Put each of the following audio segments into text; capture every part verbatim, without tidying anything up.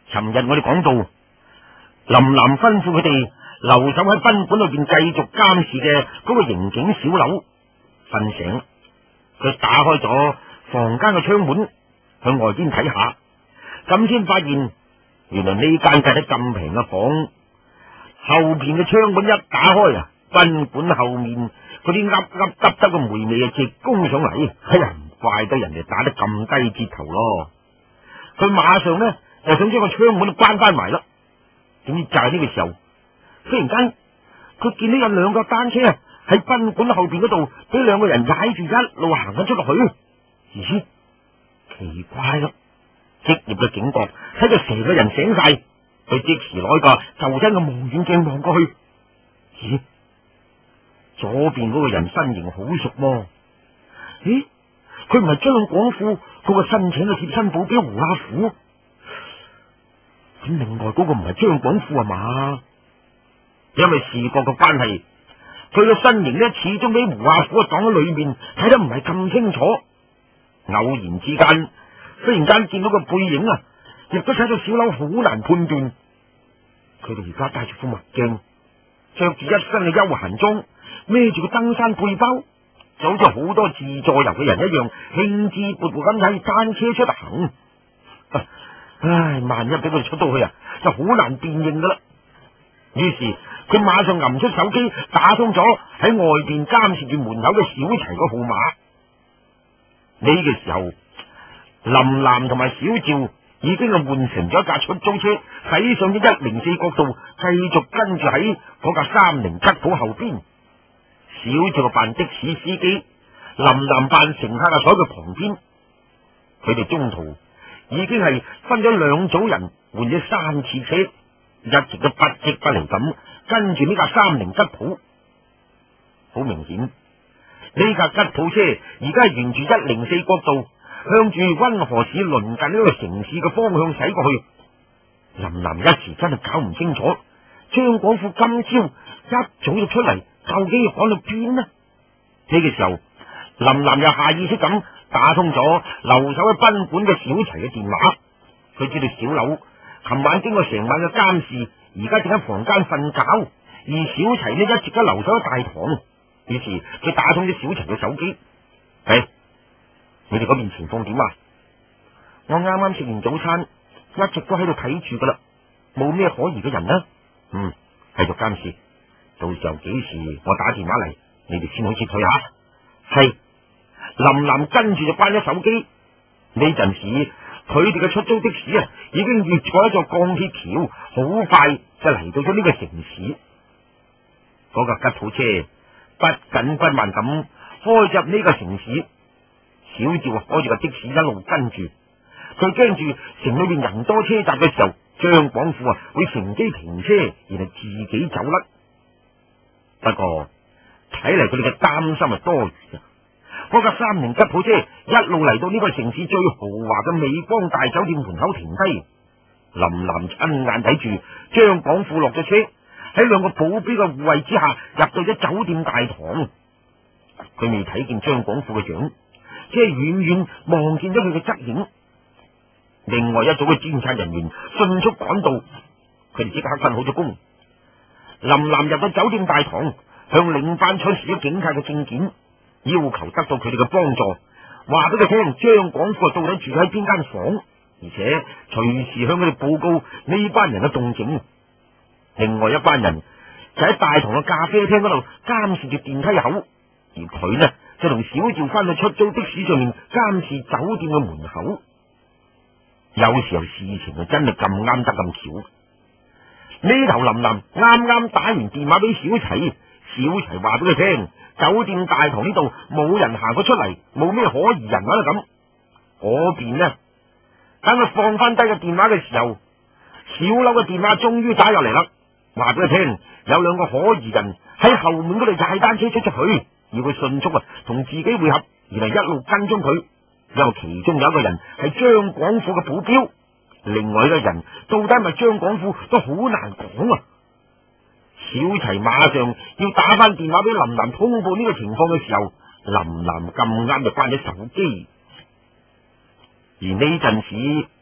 尋日我哋講到，林南吩咐佢哋留守喺賓館裏邊繼續監視嘅嗰個刑警小柳瞓醒，佢打開咗房間嘅窗門向外邊睇下，咁先發現原來呢間計得咁平嘅房後邊嘅窗門一打開啊，賓館後面嗰啲噏噏耷耷嘅霉味啊直攻上嚟，哎呀，唔怪得人哋打得咁低折頭咯。佢馬上呢就想將個窗門都關翻埋啦，點知就係呢個時候，忽然間佢見到有兩架單車啊喺賓館後邊嗰度俾兩個人踩住一路行緊出落去。咦，奇怪啦！職業嘅警覺睇到成個人醒晒，佢即時攞個就真嘅望遠鏡望過去。咦，左邊嗰個人身形好熟喎。咦，佢唔係張廣富嗰個申請嘅貼身保鏢胡阿虎？咁另外嗰個唔係張廣富啊嘛？因為視覺嘅關係，佢嘅身形呢始終俾胡阿虎擋喺裏面，睇得唔係咁清楚。偶然之間，忽然間見到個背影啊，亦都使到小柳好難判斷。佢哋而家戴住副墨鏡，着住一身嘅休閒裝，孭住個登山背包，就好似好多自助遊嘅人一樣，興致勃勃咁踩單車出行。啊、唉，萬一俾佢哋出到去啊，就好難辨認噶啦。於是佢馬上揞出手機，打通咗喺外邊監視住門口嘅小齊個號碼。呢個時候，林南同埋小趙已經係換成咗一架出租車，駛上咗一零四國道，繼續跟住喺嗰架三菱吉普後邊。小趙扮的士司機，林南扮乘客啊，坐喺佢旁邊。佢哋中途已經係分咗兩組人，換咗三次車，一直都不即不離咁跟住呢架三菱吉普。好明顯，呢架吉普車而家係沿住一零四國道，向住溫河市鄰近呢個城市嘅方向駛過去。林南一時真係搞唔清楚，張廣富今朝一早就出嚟，究竟要趕到邊呢？呢個時候，林南又下意識咁打通咗留守喺賓館嘅小齊嘅電話。佢知道小柳琴晚經過成晚嘅監視，而家正喺房間瞓覺，而小齊呢一直都留守喺大堂。於是佢打通咗小齊嘅手機。係，你哋嗰邊情況點啊？我啱啱食完早餐，一直都喺度睇住噶啦，冇咩可疑嘅人啦。嗯，繼續監視，到時候幾時我打電話嚟，你哋先好撤退下。係，林南跟住就關咗手機。呢陣時，佢哋嘅出租的士啊，已經越過一座鋼鐵橋，好快就嚟到咗呢個城市。嗰架吉普車不緊不慢咁開入呢個城市，小趙開住個的士一路跟住，佢驚住城裏邊人多車雜嘅時候，張廣富啊會乘機停車，然後自己走甩。不過睇嚟佢哋嘅擔心係多餘嘅。嗰架三菱吉普車一路嚟到呢個城市最豪華嘅美光大酒店門口停低，林南親眼睇住張廣富落咗車，喺兩個保鏢嘅護衛之下入到咗酒店大堂。佢未睇見張廣富嘅樣，只係遠遠望見咗佢嘅側影。另外一組嘅偵察人員迅速趕到，佢哋即刻分好咗工。林南入到酒店大堂，向領班出示咗警察嘅證件，要求得到佢哋嘅幫助，話俾佢聽張廣富到底住喺邊間房，而且隨時向佢哋報告呢班人嘅動靜。另外一班人就喺大堂嘅咖啡廳嗰度監視住電梯口，而佢呢就同小趙翻去出租的士上面監視酒店嘅門口。有時候事情就真係咁啱得咁巧。呢頭林南啱啱打完電話俾小齊，小齊話俾佢聽酒店大堂呢度冇人行過出嚟，冇咩可疑人物啦咁。嗰邊呢，等佢放翻低個電話嘅時候，小柳嘅電話終於打入嚟啦，話俾佢聽有兩個可疑人喺後門嗰度踩單車出出去，要佢迅速啊同自己會合，然後一路跟蹤佢。因為其中有一個人係張廣富嘅保鏢，另外一個人到底係咪張廣富都好難講啊。小齊馬上要打翻電話俾林南通報呢個情況嘅時候，林南咁啱就關咗手機。而呢陣時，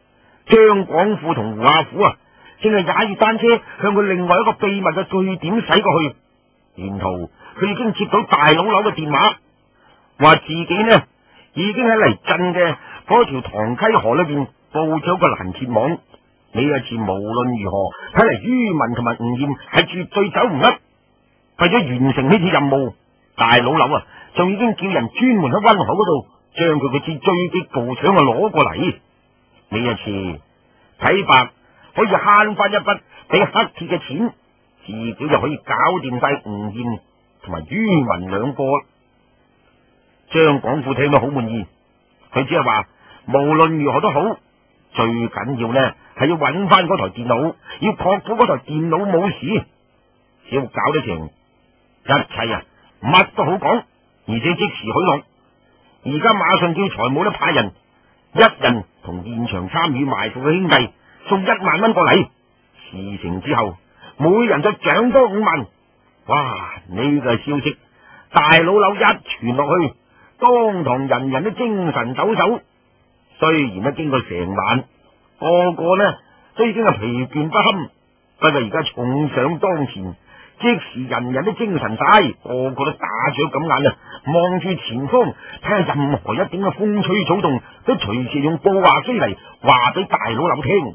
張廣富同胡亞虎啊，正係踩住單車向佢另外一個秘密嘅據點駛過去。沿途佢已經接到大佬樓嘅電話，話自己呢已經喺離鎮嘅嗰條塘溪河裏邊布咗個攔截網。呢一次無論如何，睇嚟于文同埋吳艷係絕對走唔甩。為咗完成呢次任務，大佬樓啊，仲已經叫人專門喺溫河嗰度將佢嗰支追擊步槍啊攞過嚟。呢一次睇白可以慳翻一筆俾黑鐵嘅錢，自己就可以搞掂晒吳艷同埋于文兩個。張廣富聽到好滿意，佢只係話無論如何都好，最緊要呢係要揾翻嗰台電腦，要確保嗰台電腦冇事。只要搞得成，一切啊乜都好講，而且即時許諾。而家馬上叫財務咧派人，一人同現場參與埋伏嘅兄弟送一萬蚊過嚟。事成之後，每人就獎多五萬。哇！呢個消息大佬樓一傳落去，當堂人人都精神抖擻。雖然咧經過成晚，個個呢都已經係疲倦不堪，不過而家重上當前，即時人人都精神晒，個個都打雀咁眼啊，望住前方，睇下任何一點嘅風吹草動，都隨時用報話機嚟話俾大佬樓聽。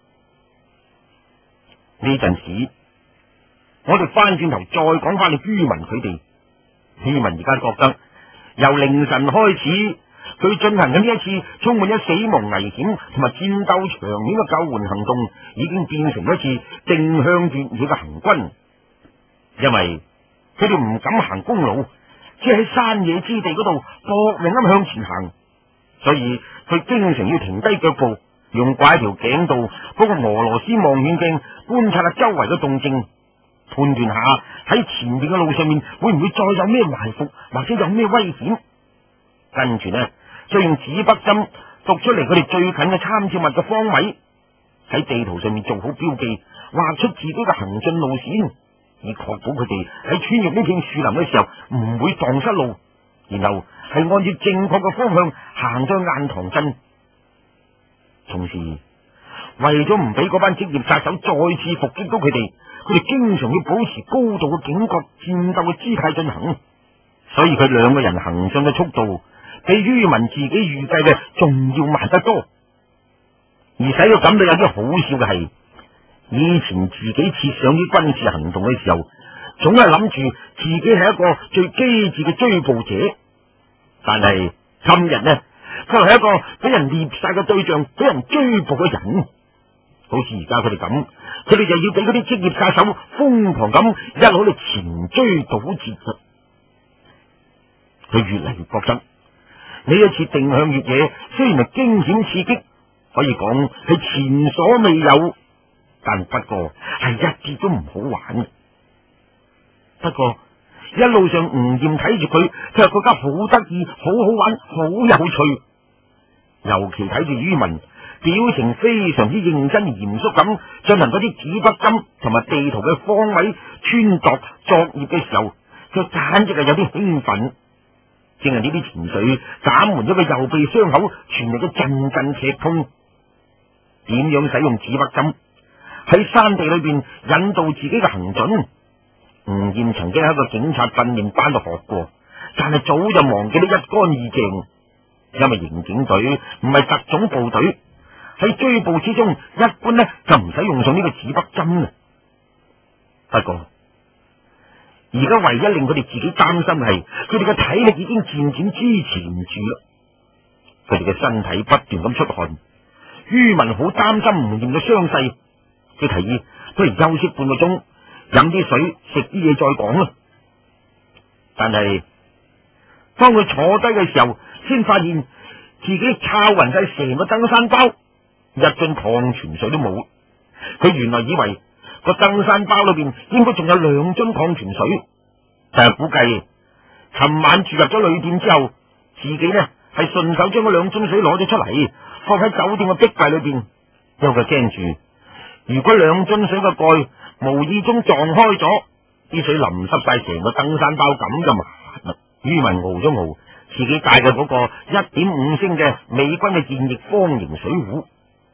呢陣時，我哋翻轉頭再講翻你于文佢哋。于文而家覺得由凌晨開始，佢進行緊呢一次充滿咗死亡危險同埋戰鬥場面嘅救援行動，已經變成一次定向越野嘅行軍。因為佢哋唔敢行公路，只係喺山野之地嗰度搏命咁向前行，所以佢經常要停低腳步，用掛喺條頸度嗰個俄羅斯望遠鏡觀察下周圍嘅動靜，判斷下喺前面嘅路上面會唔會再有咩埋伏或者有咩危險。跟住呢，再用紙筆針讀出嚟佢哋最近嘅參照物嘅方位，喺地圖上面做好標記，畫出自己嘅行進路線，以確保佢哋喺穿越呢片樹林嘅時候唔會蕩失路，然後係按照正確嘅方向行到雁塘鎮。同時為咗唔俾嗰班職業殺手再次伏擊到佢哋，佢哋經常要保持高度嘅警覺、戰鬥嘅姿態進行，所以佢兩個人行進嘅速度比于文自己預計嘅仲要慢得多。而使佢感到有啲好笑嘅係，以前自己設想啲軍事行動嘅時候，總係諗住自己係一個最機智嘅追捕者，但係今日呢，佢係一個俾人獵殺嘅對象，俾人追捕嘅人。好似而家佢哋咁，佢哋就要俾嗰啲職業殺手瘋狂咁一路嚟前追倒截。佢越嚟越覺得呢一次定向越野雖然係驚險刺激，可以講係前所未有，但不過係一啲都唔好玩。不過一路上吳艷睇住佢，佢又覺得好得意、好好玩、好有趣。尤其睇住于文表情非常之認真而嚴肅咁進行嗰啲紙筆針同埋地圖嘅方位穿度作業嘅時候，佢簡直係有啲興奮。正係呢啲情緒減緩咗佢右臂傷口傳嚟嘅陣陣劇痛。點樣使用紙筆針喺山地裏邊引導自己嘅行進？吳艷曾經喺個警察訓練班度學過，但係早就忘記得一乾二淨。因為刑警隊唔係特種部隊，喺追捕之中一般呢就唔使用上呢個紙筆針啦。不過而家唯一令佢哋自己擔心嘅係，佢哋嘅體力已經漸漸支持唔住啦。佢哋嘅身體不斷咁出汗，于文好擔心吳艷嘅傷勢，佢提議不如休息半個鐘，飲啲水，食啲嘢再講啦。但係當佢坐低嘅時候，先發現自己抄勻晒成個登山包，一樽礦泉水都冇。佢原來以為個登山包裏邊應該仲有兩樽礦泉水，但係估計尋晚住入咗旅店之後，自己呢係順手將嗰兩樽水攞咗出嚟，放喺酒店嘅壁櫃裏邊，因為佢驚住如果兩樽水嘅蓋無意中撞開咗，啲水淋濕晒成個登山包，咁就麻煩啦。于文熬咗熬自己帶嘅嗰個一點五升嘅美軍嘅現役方形水壺，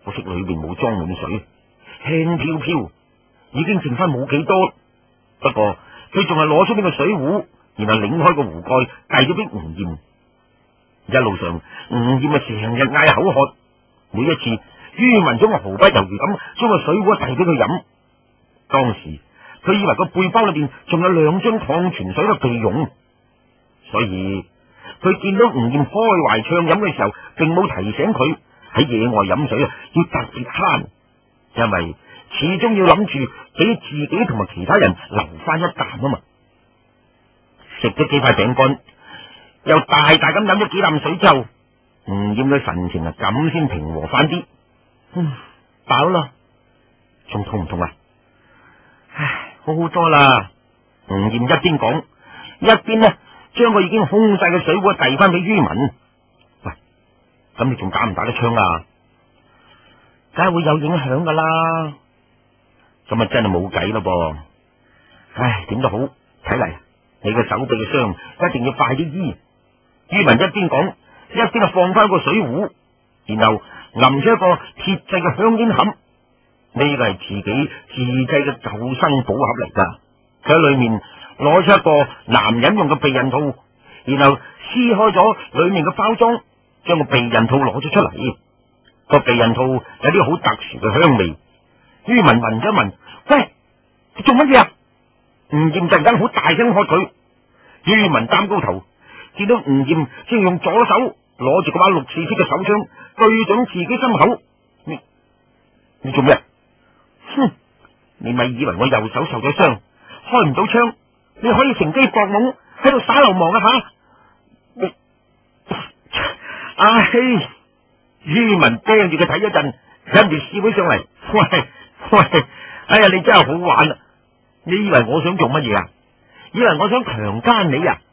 可惜裏面冇裝滿水，輕飄飄，已經剩翻冇幾多。不過佢仲係攞出呢個水壺，然後擰開個壺蓋，遞咗俾吳艷。一路上，吳艷啊成日嗌口渴，每一次于文總係毫不猶豫咁將個水壺遞俾佢飲。當時佢以為個背包裏邊仲有兩樽礦泉水嘅備用，所以佢見到吳艷開懷暢飲嘅時候，並冇提醒佢喺野外飲水啊要特別慳，因為始終要諗住俾自己同埋其他人留翻一啖啊嘛。食咗幾塊餅乾，又大大咁飲咗幾啖水之後，吳艷嘅神情啊咁先平和翻啲。嗯，飽啦，仲痛唔痛啊？唉，好好多啦。吳艷一邊講，一邊呢將個已經空晒嘅水壺遞翻俾于文。喂，咁你仲打唔打得槍啊？梗係會有影響噶啦。咁啊真係冇計咯噃。唉，點都好，睇嚟你嘅手臂嘅傷一定要快啲醫。于文一邊講，一邊就放翻個水壺，然後揞咗一個鐵製嘅香煙盒。呢個係自己自製嘅救生寶盒嚟噶。佢喺裏面攞出一個男人用嘅避孕套，然後撕開咗裏面嘅包裝，將個避孕套攞咗出嚟。個避孕套有啲好特殊嘅香味。于文聞咗聞，喂，你做乜嘢啊？吳艷突然間好大聲喝佢。于文擔高頭，見到吳艷正用左手攞住嗰把六四式嘅手槍對準自己心口。你你做咩啊？哼，你咪以為我右手受咗傷，開唔到槍，你可以乘機搏懵喺度耍流氓啊吓！你，唉，于文盯住佢睇一陣，跟住笑起上嚟，喂喂，哎呀，你真係好玩啊！你以為我想做乜嘢啊？以為我想強姦你啊？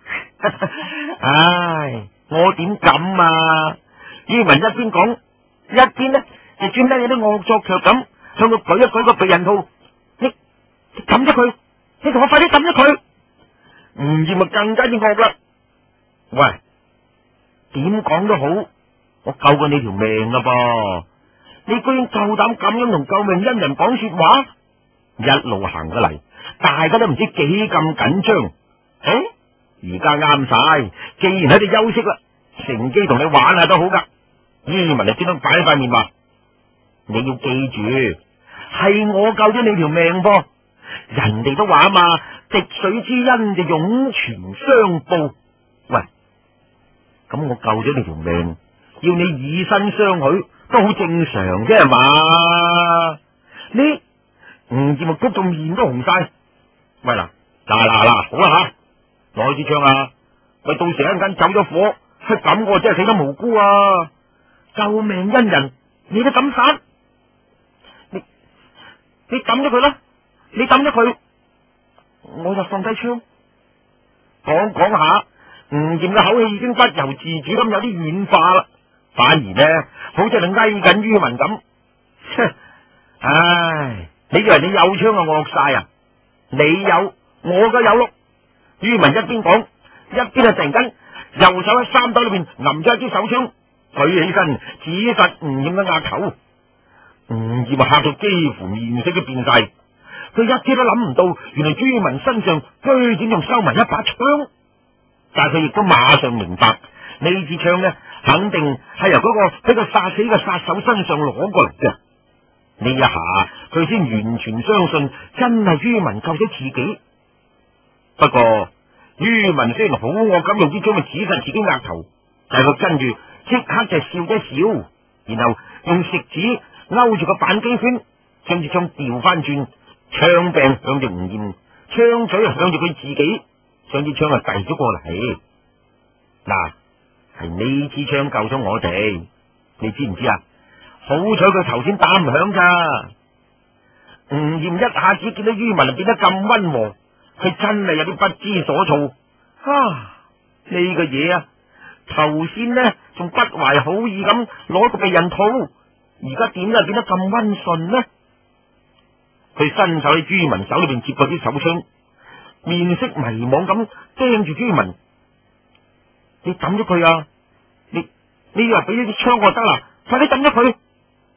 唉，我點敢啊！于文一邊講，一邊呢就專登有啲惡作劇咁向佢舉一舉個避孕套。你你抌咗佢，你同我快啲抌咗佢！吳艷咪更加之惡啦。喂，點講都好，我救過你條命啦噃，你居然夠膽咁樣同救命恩人講說話？一路行過嚟，大家都唔知幾咁緊張。誒，而家啱晒，既然喺度休息啦，乘機同你玩下都好噶。于文就專登擺塊面話：你要記住，係我救咗你條命噃，人哋都話啊嘛，滴水之恩就湧泉相報。喂，咁我救咗你條命，要你以身相許都好正常啫，係嘛？你吳艷咪谷到面都紅晒。喂嗱嗱嗱嗱，好啦吓，攞支槍啊！喂，到時一陣間走咗火，係咁我真係死得無辜啊！救命恩人，你都敢殺？你你抌咗佢啦！你抌咗佢，我就放低槍。講講下，吳艷嘅口氣已經不由自主咁有啲軟化啦，反而呢，好似係翳緊于文咁。唉，你以為你有槍啊惡晒啊？你有，我都有咯。于文一邊講，一邊啊突然間右手喺衫袋裏邊揞咗一支手槍，舉起身指實吳艷嘅額頭。吳艷啊嚇到幾乎面色都變晒，佢一啲都諗唔到，原來于文身上居然仲收埋一把槍。但係佢亦都馬上明白，呢支槍呢，肯定係由嗰個俾佢殺死嘅殺手身上攞過嚟嘅。呢一下佢先完全相信真係于文救咗自己。不過于文雖然好惡咁用支槍去指實自己額頭，但係佢跟住即刻就笑一笑，然後用食指勾住個扳機圈，將支槍調翻轉，槍柄向住吳艷，槍嘴向住佢自己，將支槍啊遞咗過嚟。嗱，係呢支槍救咗我哋，你知唔知啊？好彩佢頭先打唔響咋。吳艷一下子見到于文變得咁溫和，佢真係有啲不知所措。啊，呢個嘢啊，頭先呢仲不懷好意咁攞個避孕套，而家點解變得咁溫順呢？佢伸手喺于文手裏邊接過啲手槍，面色迷惘咁盯住于文。你抌咗佢啊！你你以為俾咗支槍我得啦？快啲抌咗佢！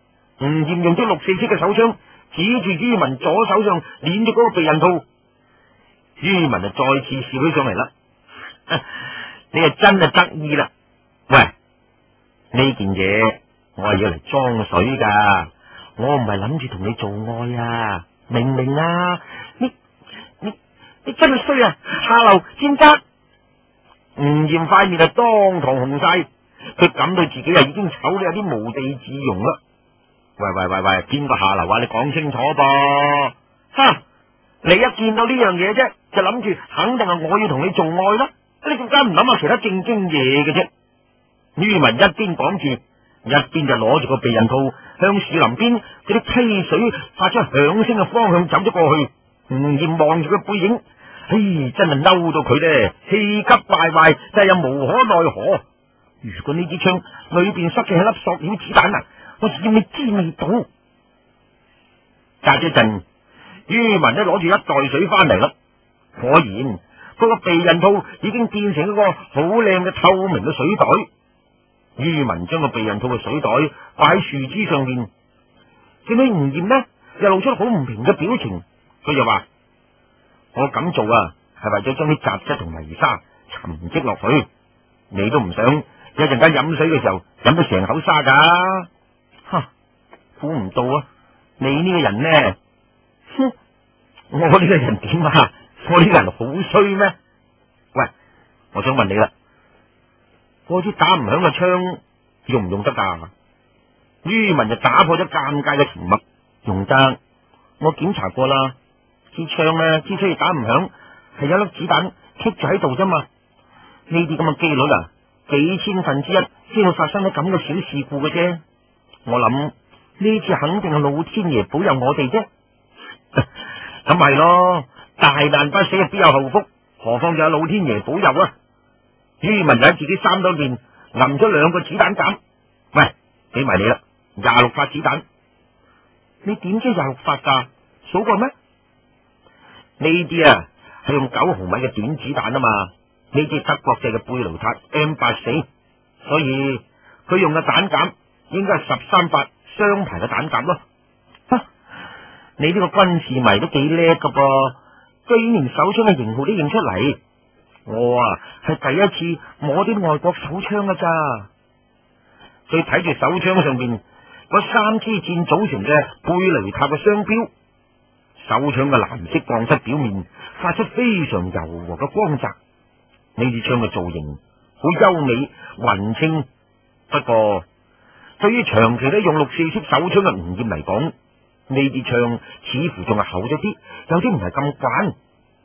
吳艷用咗六四式嘅手槍指住于文左手上捻住嗰個避孕套，于文就再次笑起上嚟啦。你係真係得意啦！喂，呢件嘢我係要嚟裝水噶，我唔係諗住同你做愛啊，明唔明啊？你你你真係衰啊！下流奸賊！吳艷塊面就當堂紅晒，佢感到自己啊已經醜到有啲無地自容啦。喂喂喂喂，邊個下流啊？你講清楚噃！哈！你一見到呢樣嘢啫，就諗住肯定係我要同你做愛啦。你點解唔諗下其他正經嘢嘅啫？于文一邊講住，一邊就攞住個避孕套向樹林邊嗰啲溪水發出響聲嘅方向走咗過去。吳艷望住佢背影，唉，真係嬲到佢咧，氣急敗壞，但係又無可奈何。如果呢支槍裏邊塞嘅係粒塑料子彈啊，我要你知味道。隔咗陣，于文咧攞住一袋水翻嚟啦，果然。嗰個避孕套已經變成一個好靚嘅透明嘅水袋。于文將個避孕套嘅水袋擺喺樹枝上面，見到吳艷呢又露出好唔平嘅表情，佢就話：我咁做啊，係為咗將啲雜質同泥沙沉積落去，你都唔想一陣間飲水嘅時候飲到成口沙噶。哈，估唔到啊！你呢個人呢？哼，我呢個人點啊？我呢個人好衰咩？喂，我想問你啦，嗰支打唔響嘅槍用唔用得噶？于文就打破咗尷尬嘅沉默，用得。我檢查過啦，支槍呢之所以打唔響，係有粒子彈棘住喺度啫嘛。呢啲咁嘅機率啊，幾千分之一先會發生喺咁嘅小事故嘅啫。我諗呢次肯定係老天爺保佑我哋啫。咁係咯。大難不死必有後福，何況就有老天爺保佑啊！于文就喺自己衫兜邊揞咗兩個子彈夾，喂，俾埋你啦，廿六發子彈。你點知廿六發噶？數過咩？呢啲啊係用九毫米嘅短子彈啊嘛，呢支德國製嘅貝盧塔 M 八四，所以佢用嘅彈夾應該係十三發雙排嘅彈夾咯。啊，你呢個軍事迷都幾叻噶噃！居然連手槍嘅型號都認出嚟，我啊係第一次摸啲外國手槍噶咋。佢睇住手槍上邊嗰三支箭組成嘅貝雷塔嘅商標，手槍嘅藍色鋼質表面發出非常柔和嘅光澤。呢支槍嘅造型好優美匀稱，不過對於長期都用六四式手槍嘅吳艷嚟講，呢支槍似乎仲係厚咗啲，有啲唔係咁慣。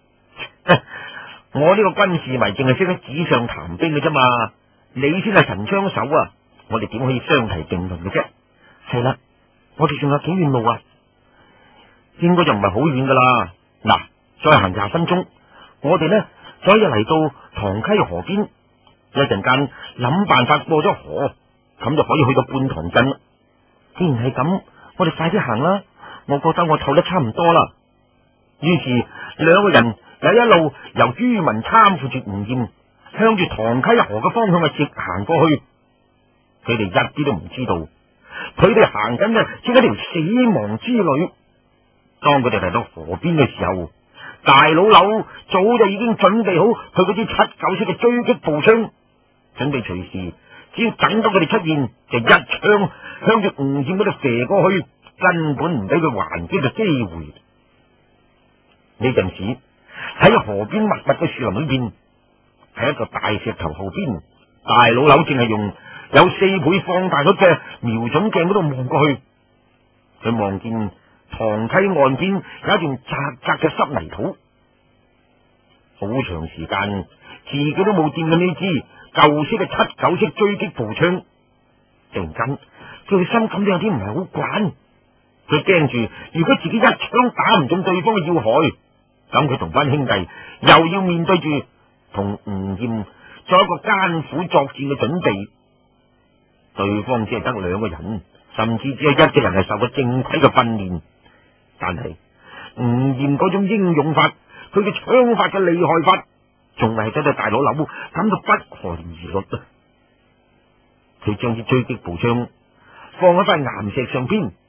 我呢個軍事迷淨係識得紙上談兵嘅啫嘛，你先係神槍手啊！我哋點可以相提並論嘅啫？係啦，我哋仲有幾遠路啊？應該就唔係好遠噶啦。嗱，再行廿分鐘，我哋呢就可以嚟到塘溪河邊，一陣間諗辦法過咗河，咁就可以去到半塘鎮啦。既然係咁，我哋快啲行啦！我覺得我透得差唔多啦。於是兩個人又一路由于文攙扶住吳艷，向住塘溪河嘅方向啊直行過去。佢哋一啲都唔知道，佢哋行緊嘅正係條死亡之旅。當佢哋嚟到河邊嘅時候，大老柳早就已經準備好佢嗰支七九式嘅追擊步槍，準備隨時只要等到佢哋出現，就一槍向住吳艷嗰度射過去，根本唔俾佢還擊嘅機會。呢陣時喺河邊密密嘅樹林裏邊，喺一個大石頭後邊，大老柳正係用有四倍放大率嘅瞄準鏡嗰度望過去。佢望見塘溪岸邊有一段窄窄嘅濕泥土，好長時間自己都冇掂過呢支舊式嘅七九式追擊步槍。突然間，佢心感到有啲唔係好慣，佢驚住如果自己一槍打唔中對方嘅要害，咁佢同班兄弟又要面對住同吳艷做一個艱苦作戰嘅準備。對方只係得兩個人，甚至只有一個人係受過正規嘅訓練，但係吳艷嗰種英勇法，佢嘅槍法嘅厲害法，仲係使到大老柳感到不寒而栗啊！佢將支追擊步槍放喺塊岩石上邊，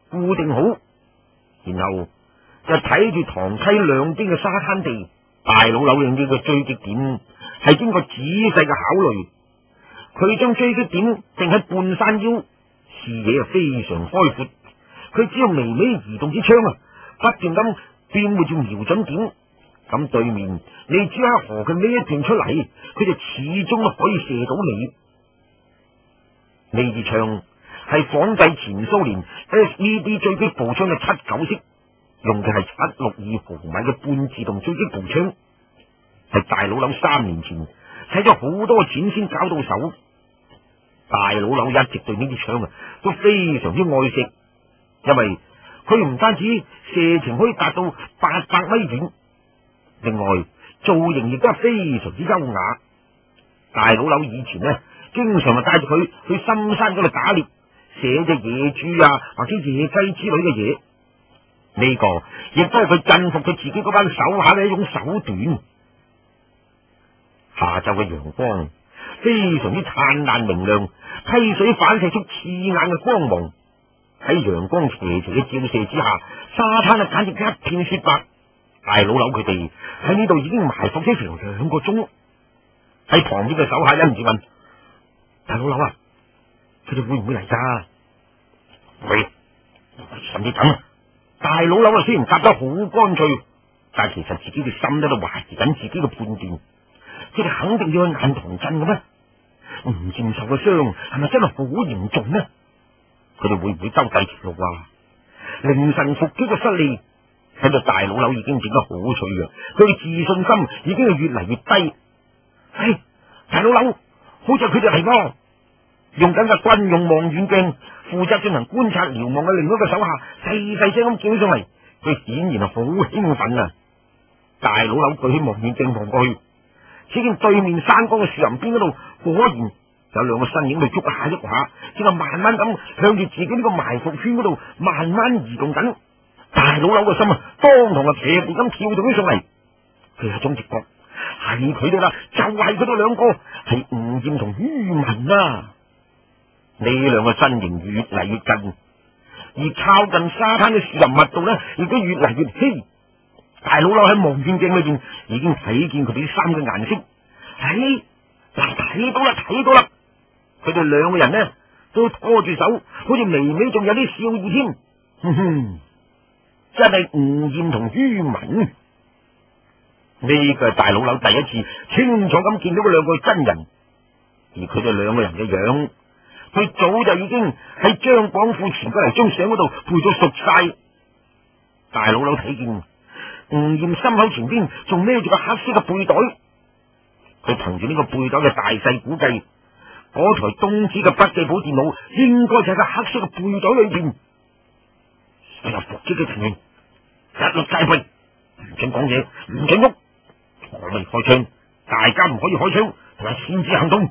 固定好，然後就睇住塘溪兩邊嘅沙灘地。大老柳認呢個追擊點係經過仔細嘅考慮，佢將追擊點定喺半山腰，視野啊非常開闊。佢只要微微移動支槍啊，不斷咁變換住瞄準點，咁對面你只係河嘅呢一段出嚟，佢就始終都可以射到你。呢支槍係仿製前蘇聯 S V D 追擊步槍嘅七九式，用嘅係七六二毫米嘅半自動追擊步槍，係大老柳三年前使咗好多錢先搞到手。大老柳一直對呢啲槍啊都非常之愛惜，因為佢唔單止射程可以達到八百米遠，另外造型亦都係非常之優雅。大老柳以前呢，經常就帶住佢去深山嗰度打獵，射隻野豬啊或者野雞之類嘅嘢。呢個亦都係佢鎮服佢自己嗰班手下嘅一種手段。下晝嘅陽光非常之燦爛明亮，溪水反射出刺眼嘅光芒。喺陽光斜斜嘅照射之下，沙灘啊簡直一片雪白。大老柳佢哋喺呢度已經埋伏咗成兩個鐘。喺旁邊嘅手下忍唔住問：大老柳啊，佢哋會唔會嚟噶？會，甚至等。大老柳啊雖然答得好乾脆，但係其實自己嘅心喺度懷疑緊自己嘅判斷。佢哋肯定要去雁塘鎮嘅咩？吳艷受嘅傷係咪真係好嚴重呢？佢哋會唔會兜第二條路啊？凌晨伏擊嘅失利，睇到大老柳已經整得好脆弱，佢嘅自信心已經係越嚟越低。唉，大老柳，好似佢哋嚟咯！用緊嘅軍用望遠鏡，負責進行觀察瞭望嘅另一個手下細細聲咁叫上嚟，佢顯然係好興奮啊！大老柳舉起望遠鏡望過去，只見對面山崗嘅樹林邊嗰度，果然有兩個身影去喐下喐下，正係慢慢咁向住自己呢個埋伏圈嗰度慢慢移動緊。大老柳個心啊，當堂啊劇烈咁跳動起上嚟。佢有一種直覺，係佢哋啦，就係佢哋兩個，係吳艷同于文啊！呢兩個身形越嚟越近，而靠近沙灘嘅樹林密度呢，亦都越嚟越稀。大老柳喺望遠鏡裏邊已經睇見佢哋啲衫嘅顏色。唉，嗱，睇到啦，睇到啦！佢哋兩個人呢，都拖住手，好似微微仲有啲笑意添。哼哼，真係吳艷同于文。呢個係大老柳第一次清楚咁見到嗰兩個真人，而佢哋兩個人嘅樣，佢早就已經喺張廣富傳過嚟張相嗰度背咗熟晒。大老柳睇見吳艷心口前邊仲孭住個黑色嘅背袋，佢憑住呢個背袋嘅大細估計，嗰台東芝嘅筆記簿電腦應該就喺個黑色嘅背袋裏邊。佢又伏擊嘅情形，一律戒備，唔准講嘢，唔准喐，我未開槍，大家唔可以開槍，同埋擅自行動。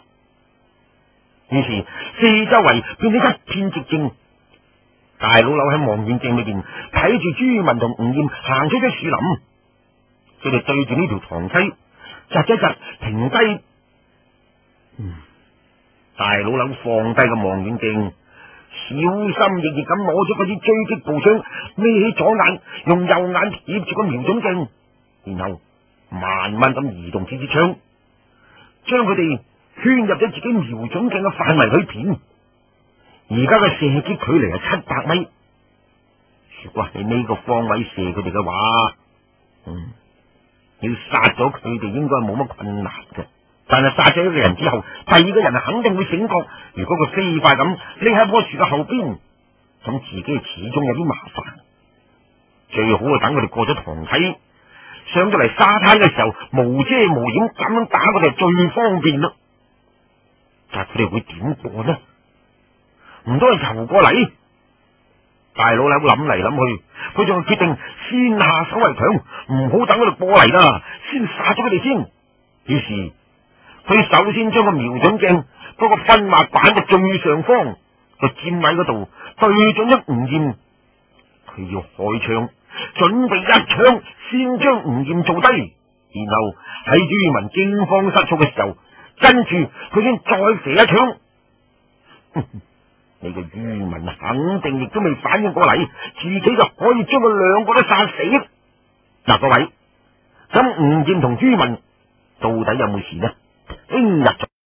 於是四周圍變咗一片寂靜。大老柳喺望遠鏡裏邊睇住于文同吳艷行出咗樹林，佢哋對住呢條塘溪窒一窒停低。嗯，大老柳放低個望遠鏡，小心翼翼咁攞咗嗰支追擊步槍，孭起左眼，用右眼貼住個瞄準鏡，然後慢慢咁移動住支槍，將佢哋圈入咗自己瞄準鏡嘅範圍裏邊。而家嘅射擊距離係七百米，如果喺呢個方位射佢哋嘅話，嗯，要殺咗佢哋應該冇乜困難嘅。但係殺咗一個人之後，第二個人係肯定會醒覺。如果佢飛快咁匿喺棵樹嘅後邊，咁自己始終有啲麻煩。最好係等佢哋過咗塘溪，上咗嚟沙灘嘅時候，無遮無掩咁樣打佢哋最方便啦。但係佢哋會點過呢？唔通係游過嚟？大老柳諗嚟諗去，佢仲係決定先下手為強，唔好等佢哋過嚟啦，先殺咗佢哋先。於是佢首先將個瞄準鏡嗰個分劃板嘅最上方個箭位嗰度對準咗吳艷，佢要開槍，準備一槍先將吳艷做低，然後喺于文驚慌失措嘅時候，跟住佢先再射一槍。 你個于文肯定亦都未反應過嚟，自己就可以將佢兩個都殺死。嗱、啊，各位，咁吳艷同于文到底有冇事呢？聽日